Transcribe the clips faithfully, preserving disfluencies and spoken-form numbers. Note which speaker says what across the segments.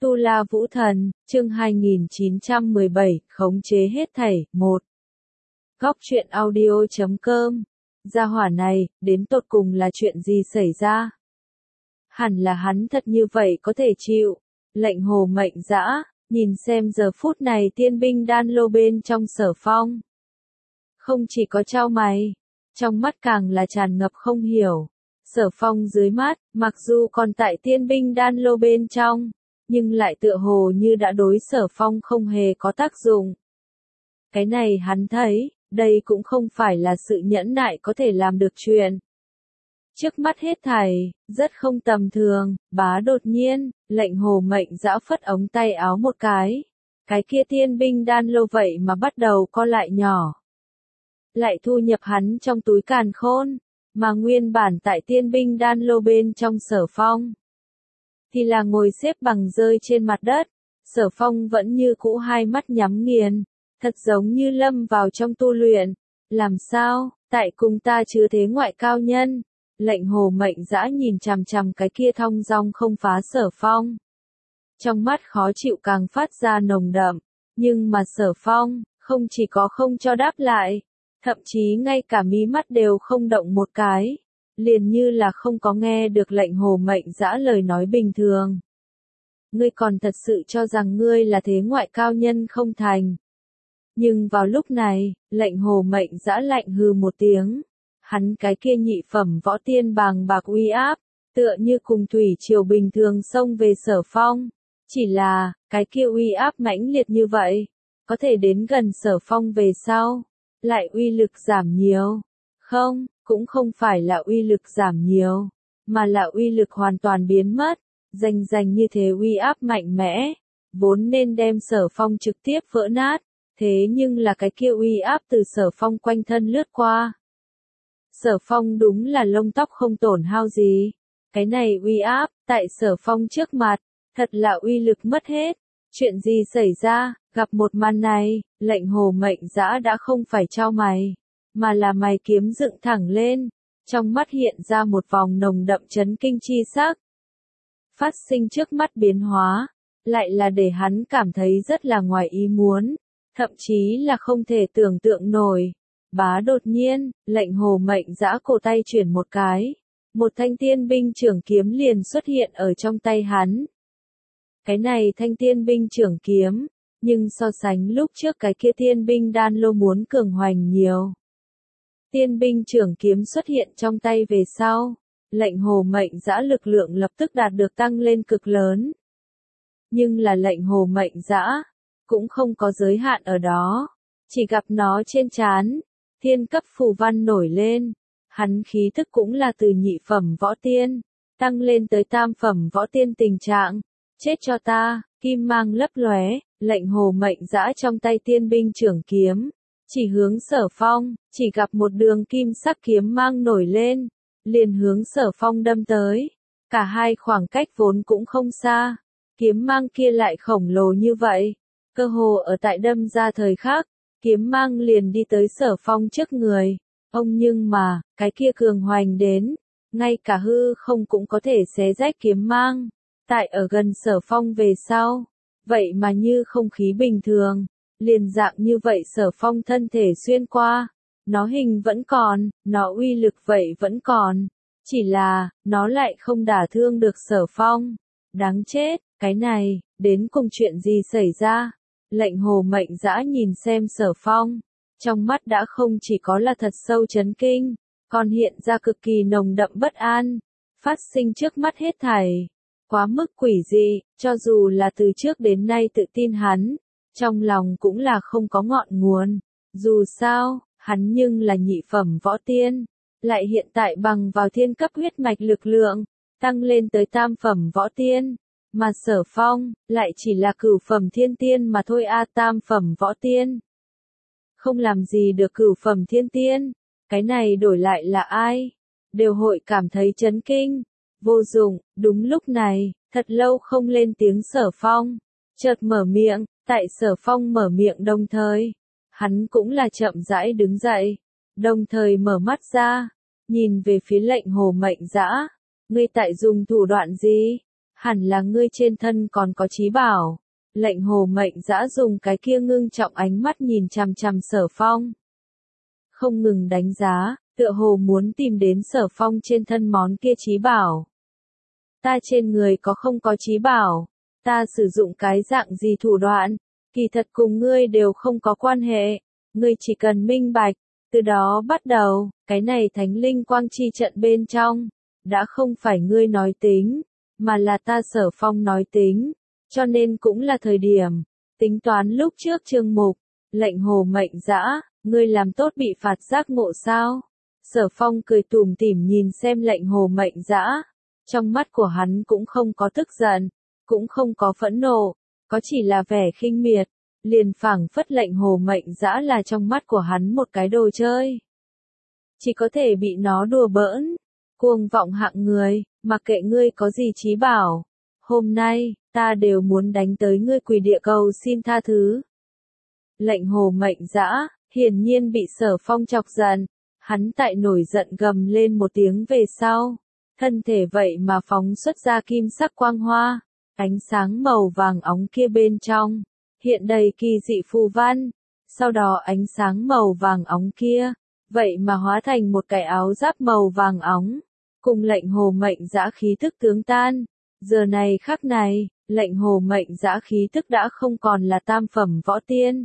Speaker 1: Tu La Vũ Thần, chương hai nghìn chín trăm mười bảy, khống chế hết thảy, một. Góc truyện audio chấm com. Gia hỏa này, đến tột cùng là chuyện gì xảy ra? Hẳn là hắn thật như vậy có thể chịu. Lệnh Hồ Mệnh Dã, nhìn xem giờ phút này tiên binh đan lô bên trong Sở Phong. Không chỉ có trao mày, trong mắt càng là tràn ngập không hiểu. Sở Phong dưới mắt, mặc dù còn tại tiên binh đan lô bên trong, nhưng lại tựa hồ như đã đối Sở Phong không hề có tác dụng. Cái này hắn thấy, đây cũng không phải là sự nhẫn nại có thể làm được chuyện. Trước mắt hết thảy, rất không tầm thường, bá đột nhiên, Lệnh Hồ Mệnh Dã phất ống tay áo một cái. Cái kia tiên binh đan lô vậy mà bắt đầu co lại nhỏ. Lại thu nhập hắn trong túi càn khôn, mà nguyên bản tại tiên binh đan lô bên trong Sở Phong. Thì là ngồi xếp bằng rơi trên mặt đất, Sở Phong vẫn như cũ hai mắt nhắm nghiền, thật giống như lâm vào trong tu luyện. Làm sao, tại cùng ta chứa thế ngoại cao nhân? Lệnh Hồ Mệnh Dã nhìn chằm chằm cái kia thong dong không phá Sở Phong. Trong mắt khó chịu càng phát ra nồng đậm, nhưng mà Sở Phong, không chỉ có không cho đáp lại, thậm chí ngay cả mí mắt đều không động một cái. Liền như là không có nghe được Lệnh Hồ Mệnh Dã lời nói bình thường. Ngươi còn thật sự cho rằng ngươi là thế ngoại cao nhân không thành. Nhưng vào lúc này, Lệnh Hồ Mệnh Dã lạnh hừ một tiếng. Hắn cái kia nhị phẩm võ tiên bàng bạc uy áp, tựa như cùng thủy triều bình thường xông về Sở Phong. Chỉ là, cái kia uy áp mãnh liệt như vậy, có thể đến gần Sở Phong về sau, lại uy lực giảm nhiều. Không, cũng không phải là uy lực giảm nhiều, mà là uy lực hoàn toàn biến mất. Danh danh như thế uy áp mạnh mẽ, vốn nên đem Sở Phong trực tiếp vỡ nát, thế nhưng là cái kia uy áp từ Sở Phong quanh thân lướt qua. Sở Phong đúng là lông tóc không tổn hao gì. Cái này uy áp, tại Sở Phong trước mặt, thật là uy lực mất hết. Chuyện gì xảy ra, gặp một màn này, Lệnh Hồ Mệnh Dã đã không phải chau mày, mà là mày kiếm dựng thẳng lên, trong mắt hiện ra một vòng nồng đậm chấn kinh chi sắc. Phát sinh trước mắt biến hóa, lại là để hắn cảm thấy rất là ngoài ý muốn, thậm chí là không thể tưởng tượng nổi. Bá đột nhiên, Lệnh Hồ Mệnh Dã cổ tay chuyển một cái, một thanh tiên binh trưởng kiếm liền xuất hiện ở trong tay hắn. Cái này thanh tiên binh trưởng kiếm, nhưng so sánh lúc trước cái kia tiên binh đan lô muốn cường hoành nhiều. Tiên binh trưởng kiếm xuất hiện trong tay về sau, Lệnh Hồ Mệnh Dã lực lượng lập tức đạt được tăng lên cực lớn. Nhưng là Lệnh Hồ Mệnh Dã cũng không có giới hạn ở đó, chỉ gặp nó trên trán, thiên cấp phù văn nổi lên, hắn khí tức cũng là từ nhị phẩm võ tiên, tăng lên tới tam phẩm võ tiên tình trạng. Chết cho ta, kim mang lấp lóe, Lệnh Hồ Mệnh Dã trong tay tiên binh trưởng kiếm, chỉ hướng Sở Phong, chỉ gặp một đường kim sắc kiếm mang nổi lên, liền hướng Sở Phong đâm tới. Cả hai khoảng cách vốn cũng không xa, kiếm mang kia lại khổng lồ như vậy, cơ hồ ở tại đâm ra thời khắc, kiếm mang liền đi tới Sở Phong trước người. Ông nhưng mà, cái kia cường hoành đến, ngay cả hư không cũng có thể xé rách kiếm mang. Tại ở gần Sở Phong về sau, vậy mà như không khí bình thường, liền dạng như vậy Sở Phong thân thể xuyên qua, nó hình vẫn còn, nó uy lực vậy vẫn còn, chỉ là, nó lại không đả thương được Sở Phong. Đáng chết, cái này, đến cùng chuyện gì xảy ra? Lệnh Hồ Mệnh Dã nhìn xem Sở Phong, trong mắt đã không chỉ có là thật sâu chấn kinh, còn hiện ra cực kỳ nồng đậm bất an, phát sinh trước mắt hết thảy. Quá mức quỷ dị, cho dù là từ trước đến nay tự tin hắn, trong lòng cũng là không có ngọn nguồn. Dù sao, hắn nhưng là nhị phẩm võ tiên, lại hiện tại bằng vào thiên cấp huyết mạch lực lượng, tăng lên tới tam phẩm võ tiên, mà Sở Phong, lại chỉ là cửu phẩm thiên tiên mà thôi a tam phẩm võ tiên. Không làm gì được cửu phẩm thiên tiên, cái này đổi lại là ai? Đều hội cảm thấy chấn kinh. Vô dụng, đúng lúc này, thật lâu không lên tiếng Sở Phong, chợt mở miệng, tại Sở Phong mở miệng đồng thời, hắn cũng là chậm rãi đứng dậy, đồng thời mở mắt ra, nhìn về phía Lệnh Hồ Mệnh Dã, ngươi tại dùng thủ đoạn gì? Hẳn là ngươi trên thân còn có trí bảo. Lệnh hồ mệnh dã dùng cái kia ngưng trọng ánh mắt nhìn chằm chằm Sở Phong. Không ngừng đánh giá, tựa hồ muốn tìm đến Sở Phong trên thân món kia trí bảo. Ta trên người có không có trí bảo, ta sử dụng cái dạng gì thủ đoạn, kỳ thật cùng ngươi đều không có quan hệ, ngươi chỉ cần minh bạch, từ đó bắt đầu, cái này thánh linh quang chi trận bên trong, đã không phải ngươi nói tính, mà là ta Sở Phong nói tính, cho nên cũng là thời điểm, tính toán lúc trước chương mục, lệnh hồ mệnh dã, ngươi làm tốt bị phạt giác ngộ sao? Sở Phong cười tủm tỉm nhìn xem lệnh hồ mệnh dã, trong mắt của hắn cũng không có tức giận, cũng không có phẫn nộ, có chỉ là vẻ khinh miệt, liền phảng phất lệnh hồ mệnh dã là trong mắt của hắn một cái đồ chơi. Chỉ có thể bị nó đùa bỡn, cuồng vọng hạng người, mặc kệ ngươi có gì trí bảo. Hôm nay, ta đều muốn đánh tới ngươi quỳ địa cầu xin tha thứ. Lệnh hồ mệnh dã, hiển nhiên bị Sở Phong chọc giận, hắn tại nổi giận gầm lên một tiếng về sau. Thân thể vậy mà phóng xuất ra kim sắc quang hoa, ánh sáng màu vàng óng kia bên trong, hiện đầy kỳ dị phù văn, sau đó ánh sáng màu vàng óng kia, vậy mà hóa thành một cái áo giáp màu vàng óng, cùng lệnh hồ mệnh dã khí tức tướng tan. Giờ này khắc này, lệnh hồ mệnh dã khí tức đã không còn là tam phẩm võ tiên.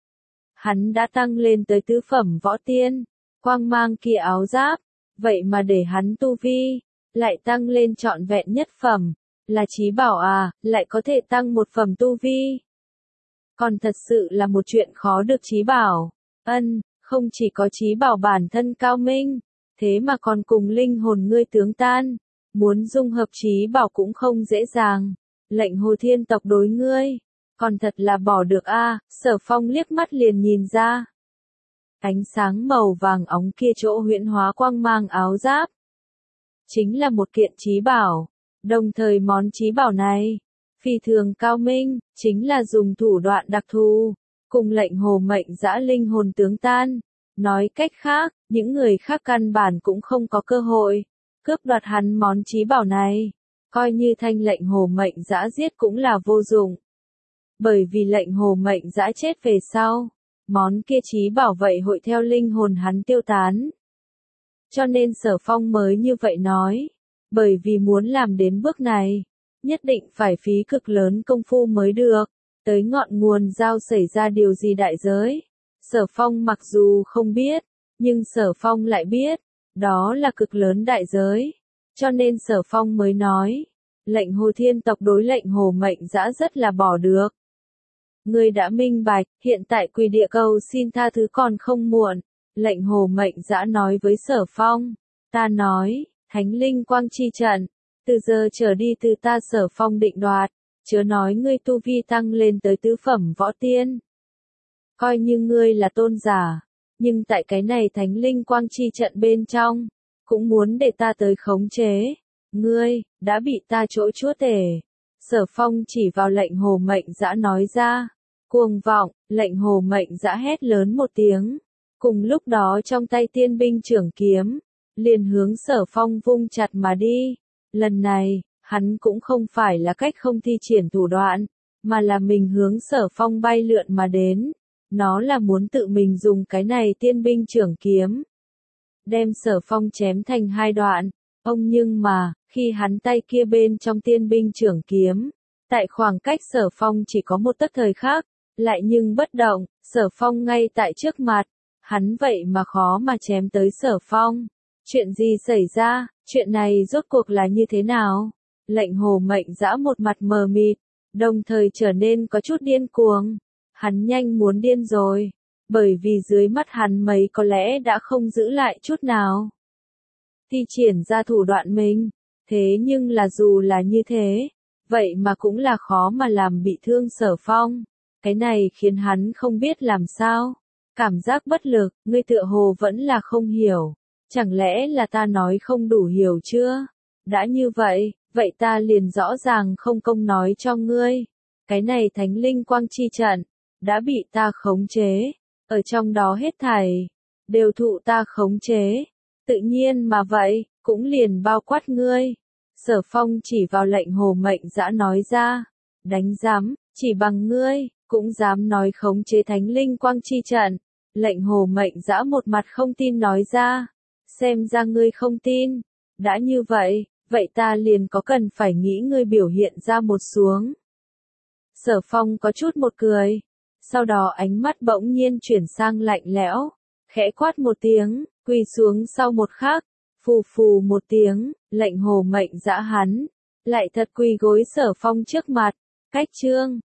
Speaker 1: Hắn đã tăng lên tới tứ phẩm võ tiên, quang mang kia áo giáp, vậy mà để hắn tu vi, lại tăng lên trọn vẹn nhất phẩm, là trí bảo à, lại có thể tăng một phẩm tu vi. Còn thật sự là một chuyện khó được trí bảo, ân, không chỉ có trí bảo bản thân cao minh, thế mà còn cùng linh hồn ngươi tướng tan, muốn dung hợp trí bảo cũng không dễ dàng, lệnh hồ thiên tộc đối ngươi, còn thật là bỏ được a. À, Sở Phong liếc mắt liền nhìn ra. Ánh sáng màu vàng óng kia chỗ huyễn hóa quang mang áo giáp, chính là một kiện trí bảo, đồng thời món trí bảo này, phi thường cao minh, chính là dùng thủ đoạn đặc thù, cùng lệnh hồ mệnh dã linh hồn tướng tan. Nói cách khác, những người khác căn bản cũng không có cơ hội cướp đoạt hắn món trí bảo này, coi như thanh lệnh hồ mệnh dã giết cũng là vô dụng. Bởi vì lệnh hồ mệnh dã chết về sau, món kia trí bảo vậy hội theo linh hồn hắn tiêu tán. Cho nên Sở Phong mới như vậy nói, bởi vì muốn làm đến bước này, nhất định phải phí cực lớn công phu mới được, tới ngọn nguồn giao xảy ra điều gì đại giới. Sở Phong mặc dù không biết, nhưng Sở Phong lại biết, đó là cực lớn đại giới, cho nên Sở Phong mới nói, lệnh hồ thiên tộc đối lệnh hồ mệnh dã rất là bỏ được. Ngươi đã minh bạch, hiện tại quỳ địa cầu xin tha thứ còn không muộn, lệnh hồ mệnh dã nói với Sở Phong, ta nói, thánh linh quang chi trận, từ giờ trở đi từ ta Sở Phong định đoạt, chớ nói ngươi tu vi tăng lên tới tứ phẩm võ tiên. Coi như ngươi là tôn giả, nhưng tại cái này thánh linh quang chi trận bên trong, cũng muốn để ta tới khống chế. Ngươi, đã bị ta chỗ chúa tể. Sở Phong chỉ vào lệnh hồ mệnh dã nói ra. Cuồng vọng, lệnh hồ mệnh dã hét lớn một tiếng. Cùng lúc đó trong tay tiên binh trưởng kiếm, liền hướng Sở Phong vung chặt mà đi. Lần này, hắn cũng không phải là cách không thi triển thủ đoạn, mà là mình hướng Sở Phong bay lượn mà đến. Nó là muốn tự mình dùng cái này tiên binh trưởng kiếm, đem Sở Phong chém thành hai đoạn. Ông nhưng mà, khi hắn tay kia bên trong tiên binh trưởng kiếm, tại khoảng cách Sở Phong chỉ có một tấc thời khắc, lại nhưng bất động, Sở Phong ngay tại trước mặt, hắn vậy mà khó mà chém tới Sở Phong. Chuyện gì xảy ra, chuyện này rốt cuộc là như thế nào? Lệnh hồ mệnh dã một mặt mờ mịt, đồng thời trở nên có chút điên cuồng. Hắn nhanh muốn điên rồi, bởi vì dưới mắt hắn mấy có lẽ đã không giữ lại chút nào. Thi triển ra thủ đoạn mình, thế nhưng là dù là như thế, vậy mà cũng là khó mà làm bị thương Sở Phong. Cái này khiến hắn không biết làm sao. Cảm giác bất lực, ngươi tựa hồ vẫn là không hiểu. Chẳng lẽ là ta nói không đủ hiểu chưa? Đã như vậy, vậy ta liền rõ ràng không công nói cho ngươi. Cái này thánh linh quang chi trận, đã bị ta khống chế. Ở trong đó hết thảy, đều thụ ta khống chế. Tự nhiên mà vậy, cũng liền bao quát ngươi. Sở Phong chỉ vào lệnh Hồ Mệnh Dã nói ra, đánh giám, chỉ bằng ngươi, cũng dám nói khống chế thánh linh quang chi trận. Lệnh Hồ Mệnh Dã một mặt không tin nói ra, xem ra ngươi không tin, đã như vậy, vậy ta liền có cần phải nghĩ ngươi biểu hiện ra một xuống. Sở Phong có chút một cười, sau đó ánh mắt bỗng nhiên chuyển sang lạnh lẽo, khẽ quát một tiếng, quỳ xuống sau một khắc, phù phù một tiếng, lệnh Hồ Mệnh Dã hắn, lại thật quỳ gối Sở Phong trước mặt, cách chương,